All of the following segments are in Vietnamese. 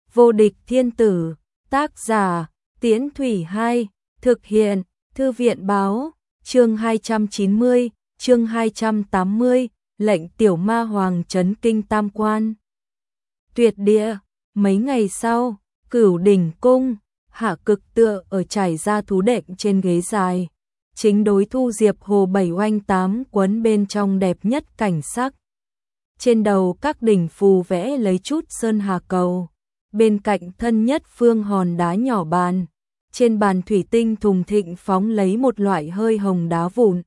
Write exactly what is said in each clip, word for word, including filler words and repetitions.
Vô địch thiên tử, tác giả, Tiễn Thủy Hai, thực hiện, Thư viện báo, chương hai trăm chín mươi, chương hai trăm tám mươi, lệnh tiểu ma hoàng chấn kinh tam quan. Tuyệt địa, mấy ngày sau, Cửu Đỉnh cung, Hạ Cực tựa ở trải ra thú đệm trên ghế dài. Chính đối Thu Diệp Hồ bảy oanh tám quấn bên trong đẹp nhất cảnh sắc. Trên đầu các đỉnh phù vẽ lấy chút sơn hà cầu. Bên cạnh thân nhất phương hòn đá nhỏ bàn. Trên bàn thủy tinh thùng thịnh phóng lấy một loại hơi hồng đá vụn.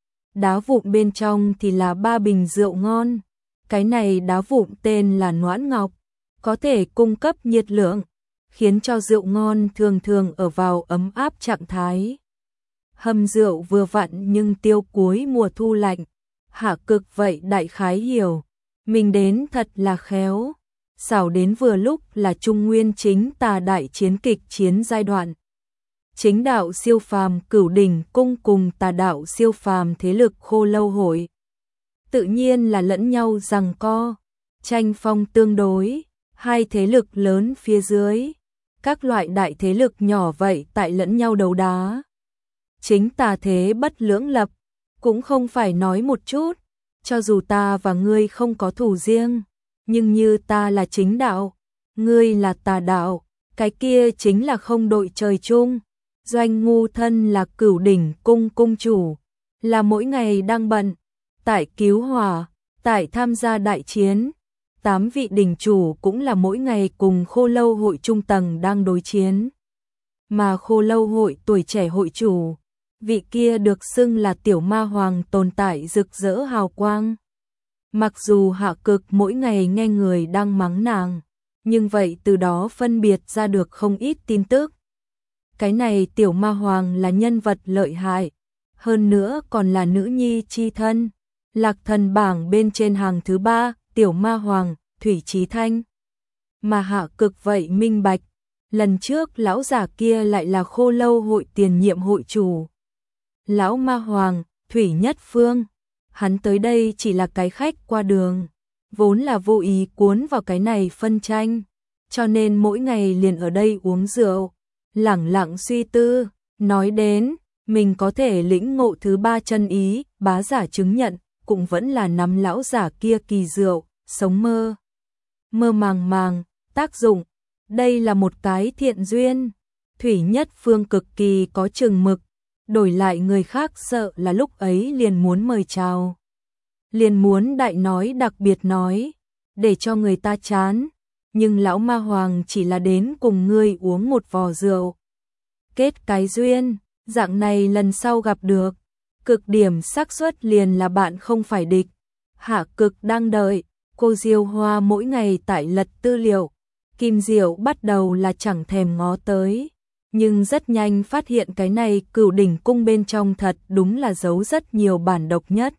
Đá vụn bên trong thì là ba bình rượu ngon. Cái này đá vụn tên là Noãn Ngọc, có thể cung cấp nhiệt lượng, khiến cho rượu ngon thường thường ở vào ấm áp trạng thái. Hầm rượu vừa vặn nhưng tiêu cuối mùa thu lạnh. Hạ Cực vậy đại khái hiểu, mình đến thật là khéo, xảo đến vừa lúc là Trung Nguyên chính tà đại chiến kịch chiến giai đoạn. Chính đạo siêu phàm Cửu Đỉnh cung cùng tà đạo siêu phàm thế lực Khô Lâu hội. Tự nhiên là lẫn nhau giằng co, tranh phong tương đối, hai thế lực lớn phía dưới. Các loại đại thế lực nhỏ vậy tại lẫn nhau đấu đá. Chính tà thế bất lưỡng lập, cũng không phải nói một chút, cho dù ta và ngươi không có thù riêng, nhưng như ta là chính đạo, ngươi là tà đạo, cái kia chính là không đội trời chung. Doanh Ngu thân là Cửu Đỉnh cung cung chủ, là mỗi ngày đang bận, tại cứu hỏa, tại tham gia đại chiến. Tám vị đỉnh chủ cũng là mỗi ngày cùng Khô Lâu hội trung tầng đang đối chiến. Mà Khô Lâu hội tuổi trẻ hội chủ, vị kia được xưng là tiểu ma hoàng tồn tại rực rỡ hào quang. Mặc dù Hạ Cực mỗi ngày nghe người đang mắng nàng, nhưng vậy từ đó phân biệt ra được không ít tin tức. Cái này tiểu ma hoàng là nhân vật lợi hại, hơn nữa còn là nữ nhi chi thân. Lạc thần bảng bên trên hàng thứ ba, tiểu ma hoàng, Thủy Chí Thanh. Mà Hạ Cực vậy minh bạch, lần trước lão giả kia lại là Khô Lâu hội tiền nhiệm hội chủ. Lão ma hoàng, Thủy Nhất Phương, hắn tới đây chỉ là cái khách qua đường, vốn là vô ý cuốn vào cái này phân tranh, cho nên mỗi ngày liền ở đây uống rượu, lẳng lặng suy tư. Nói đến, mình có thể lĩnh ngộ thứ ba chân ý, bá giả chứng nhận, cũng vẫn là nắm lão giả kia kỳ rượu, sống mơ. Mơ màng màng, tác dụng, đây là một cái thiện duyên. Thủy Nhất Phương cực kỳ có chừng mực, đổi lại người khác sợ là lúc ấy liền muốn mời chào. Liền muốn đại nói đặc biệt nói, để cho người ta chán, nhưng lão ma hoàng chỉ là đến cùng ngươi uống một vò rượu. Kết cái duyên, dạng này lần sau gặp được, cực điểm xác suất liền là bạn không phải địch. Hạ Cực đang đợi, cô Diêu Hoa mỗi ngày tại lật tư liệu, Kim Diệu bắt đầu là chẳng thèm ngó tới. Nhưng rất nhanh phát hiện cái này Cửu Đỉnh cung bên trong thật đúng là giấu rất nhiều bản độc nhất.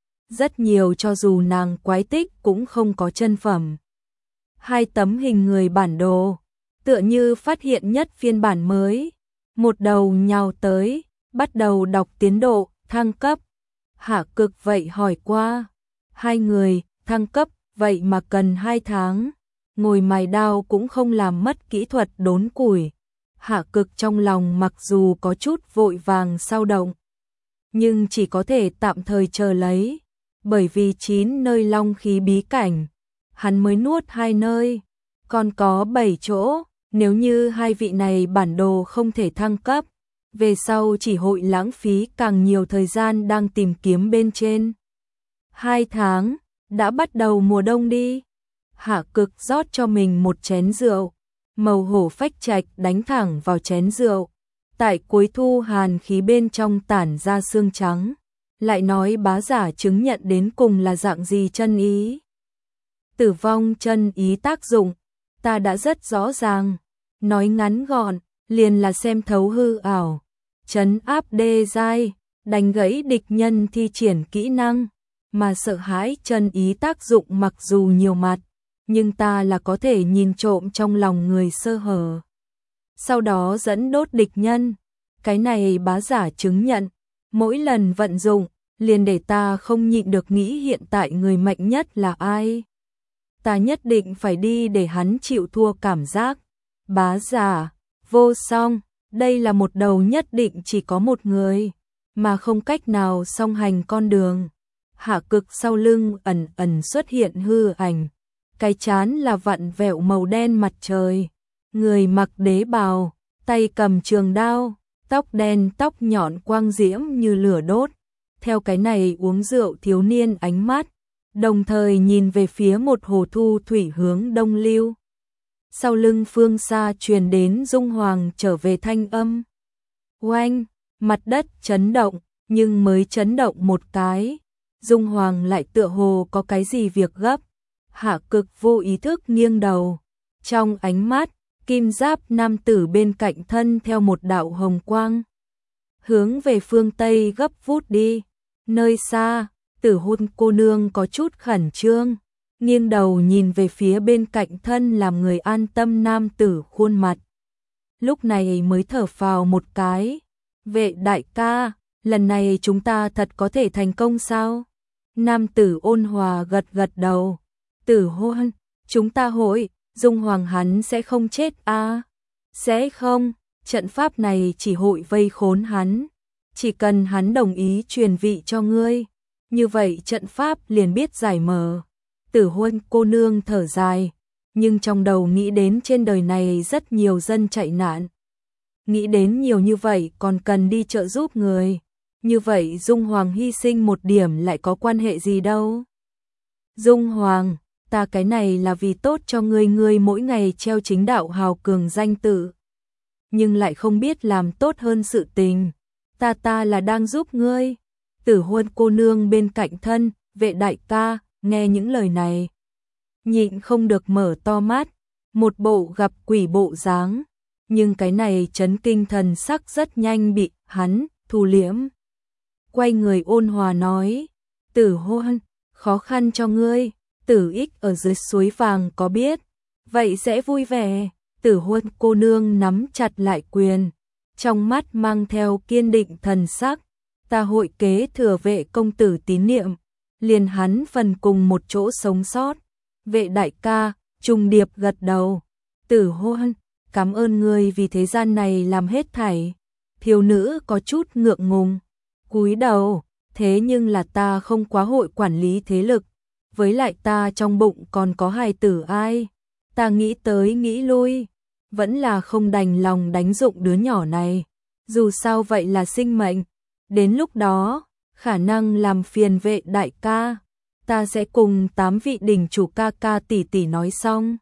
Rất nhiều cho dù nàng quái tích cũng không có chân phẩm. Hai tấm hình người bản đồ, tựa như phát hiện nhất phiên bản mới. Một đầu nhào tới, bắt đầu đọc tiến độ, thăng cấp. Hạ Cực vậy hỏi qua. Hai người, thăng cấp, vậy mà cần hai tháng. Ngồi mài đao cũng không làm mất kỹ thuật đốn củi. Hạ Cực trong lòng mặc dù có chút vội vàng sao động, nhưng chỉ có thể tạm thời chờ lấy, bởi vì chín nơi long khí bí cảnh, hắn mới nuốt hai nơi, còn có bảy chỗ, nếu như hai vị này bản đồ không thể thăng cấp, về sau chỉ hội lãng phí càng nhiều thời gian đang tìm kiếm bên trên. Hai tháng, đã bắt đầu mùa đông đi. Hạ Cực rót cho mình một chén rượu. Màu hổ phách trạch đánh thẳng vào chén rượu, tại cuối thu hàn khí bên trong tản ra sương trắng, lại nói bá giả chứng nhận đến cùng là dạng gì chân ý. Tử vong chân ý tác dụng, ta đã rất rõ ràng, nói ngắn gọn, liền là xem thấu hư ảo, trấn áp đê giai, đánh gãy địch nhân thi triển kỹ năng, mà sợ hãi chân ý tác dụng mặc dù nhiều mặt, nhưng ta là có thể nhìn trộm trong lòng người sơ hở, sau đó dẫn đốt địch nhân. Cái này bá giả chứng nhận, mỗi lần vận dụng, liền để ta không nhịn được nghĩ hiện tại người mạnh nhất là ai. ta nhất định phải đi để hắn chịu thua cảm giác. Bá giả, vô song, đây là một đầu nhất định chỉ có một người, mà không cách nào song hành con đường. Hạ Cực sau lưng ẩn ẩn xuất hiện hư ảnh, cái trán là vặn vẹo màu đen mặt trời, người mặc đế bào, tay cầm trường đao, tóc đen tóc nhọn quang diễm như lửa đốt. Theo cái này uống rượu thiếu niên ánh mắt, đồng thời nhìn về phía một hồ thu thủy hướng đông lưu. Sau lưng phương xa truyền đến Dung Hoàng trở về thanh âm. Oanh, mặt đất chấn động, nhưng mới chấn động một cái, Dung Hoàng lại tựa hồ có cái gì việc gấp. Hạ Cực vô ý thức nghiêng đầu, trong ánh mắt, kim giáp nam tử bên cạnh thân theo một đạo hồng quang, hướng về phương Tây gấp vút đi. Nơi xa, Tử Hôn cô nương có chút khẩn trương, nghiêng đầu nhìn về phía bên cạnh thân làm người an tâm nam tử khuôn mặt. Lúc này mới thở phào một cái. Vệ đại ca, lần này chúng ta thật có thể thành công sao? Nam tử ôn hòa gật gật đầu. Tử Hôn, chúng ta hội, Dung Hoàng hắn sẽ không chết à? Sẽ không, trận pháp này chỉ hội vây khốn hắn. Chỉ cần hắn đồng ý truyền vị cho ngươi, như vậy trận pháp liền biết giải mở. Tử Hôn cô nương thở dài, nhưng trong đầu nghĩ đến trên đời này rất nhiều dân chạy nạn. Nghĩ đến nhiều như vậy còn cần đi trợ giúp người. Như vậy Dung Hoàng hy sinh một điểm lại có quan hệ gì đâu. Dung Hoàng, ta cái này là vì tốt cho ngươi, ngươi mỗi ngày treo chính đạo hào cường danh tự, nhưng lại không biết làm tốt hơn sự tình. Ta ta là đang giúp ngươi. Tử Hôn cô nương bên cạnh thân, Vệ đại ca, nghe những lời này, nhịn không được mở to mắt, một bộ gặp quỷ bộ dáng, nhưng cái này chấn kinh thần sắc rất nhanh bị hắn thu liễm. Quay người ôn hòa nói, Tử Hôn, khó khăn cho ngươi, Tử Ích ở dưới suối vàng có biết, vậy sẽ vui vẻ. Tử Hôn cô nương nắm chặt lại quyền, trong mắt mang theo kiên định thần sắc, ta hội kế thừa Vệ công tử tín niệm, liền hắn phần cùng một chỗ sống sót. Vệ đại ca, trùng điệp gật đầu. Tử Hôn, cảm ơn ngươi vì thế gian này làm hết thảy. Thiếu nữ có chút ngượng ngùng, cúi đầu, thế nhưng là ta không quá hội quản lý thế lực, với lại ta trong bụng còn có hài tử ai. Ta nghĩ tới nghĩ lui, vẫn là không đành lòng đánh dụng đứa nhỏ này, dù sao vậy là sinh mệnh. Đến lúc đó, khả năng làm phiền Vệ đại ca, ta sẽ cùng tám vị đỉnh chủ ca ca tỷ tỷ nói xong.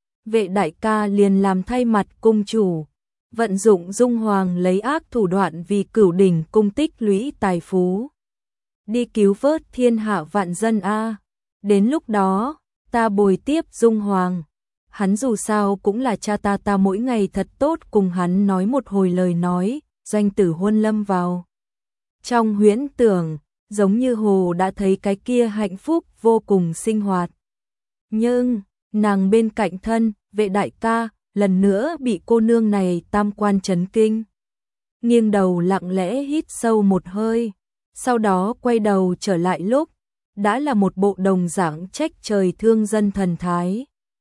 Vệ đại ca liền làm thay mặt cung chủ, vận dụng Dung Hoàng lấy ác thủ đoạn vì cửu đỉnh cung tích lũy tài phú, đi cứu vớt thiên hạ vạn dân a. Đến lúc đó, ta bồi tiếp Dung Hoàng. Hắn dù sao cũng là cha ta, ta mỗi ngày thật tốt cùng hắn nói một hồi lời nói. Doanh Tử Hôn lâm vào trong huyễn tưởng, giống như hồ đã thấy cái kia hạnh phúc vô cùng sinh hoạt. Nhưng, nàng bên cạnh thân, Vệ đại ca, lần nữa bị cô nương này tam quan chấn kinh. Nghiêng đầu lặng lẽ hít sâu một hơi, sau đó quay đầu trở lại lúc, đã là một bộ đồng dạng trách trời thương dân thần thái.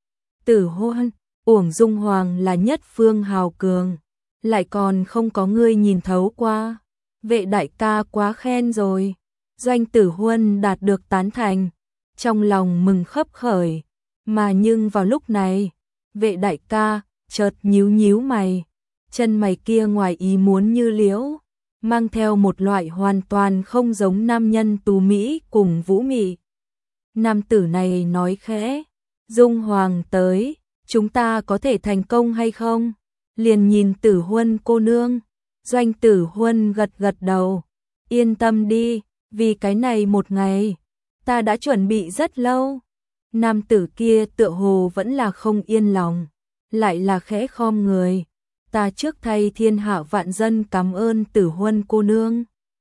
Tử Hôn, uổng Dung Hoàng là nhất phương hào cường, lại còn không có ngươi nhìn thấu qua. Vệ đại ca quá khen rồi. Doanh Tử Hôn đạt được tán thành, trong lòng mừng khấp khởi, mà nhưng vào lúc này, Vệ đại ca chợt nhíu nhíu mày, chân mày kia ngoài ý muốn như liễu, mang theo một loại hoàn toàn không giống nam nhân tú mỹ cùng vũ mị. Nam tử này nói khẽ, Dung Hoàng tới, chúng ta có thể thành công hay không? Liền nhìn Tử Hôn cô nương. Doanh Tử Hôn gật gật đầu, yên tâm đi, vì cái này một ngày, ta đã chuẩn bị rất lâu. Nam tử kia tựa hồ vẫn là không yên lòng, lại là khẽ khom người, ta trước thay thiên hạ vạn dân cảm ơn Tử Hôn cô nương.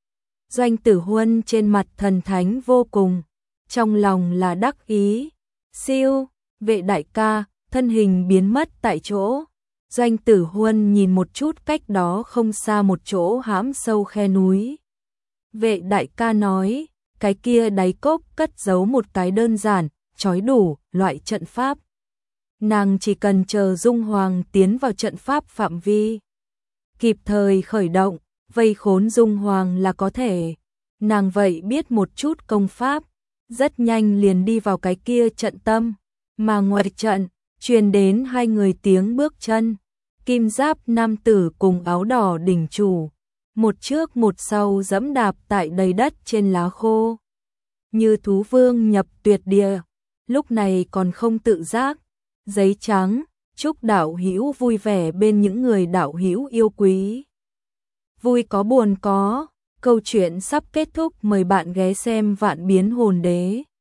Doanh Tử Hôn trên mặt thần thánh vô cùng, trong lòng là đắc ý. Siêu, Vệ đại ca, thân hình biến mất tại chỗ. Doanh Tử Hôn nhìn một chút cách đó không xa một chỗ hãm sâu khe núi. Vệ đại ca nói, cái kia đáy cốc cất giấu một cái đơn giản, trói đủ loại trận pháp. Nàng chỉ cần chờ Dung Hoàng tiến vào trận pháp phạm vi, kịp thời khởi động, vây khốn Dung Hoàng là có thể. Nàng vậy biết một chút công pháp, rất nhanh liền đi vào cái kia trận tâm, mà ngoài trận, truyền đến hai người tiếng bước chân, kim giáp nam tử cùng áo đỏ đỉnh chủ, một trước một sau dẫm đạp tại đầy đất trên lá khô. Như thú vương nhập tuyệt địa, lúc này còn không tự giác, giấy trắng, chúc đạo hữu vui vẻ bên những người đạo hữu yêu quý. Vui có buồn có, câu chuyện sắp kết thúc, mời bạn ghé xem Vạn Biến Hồn Đế.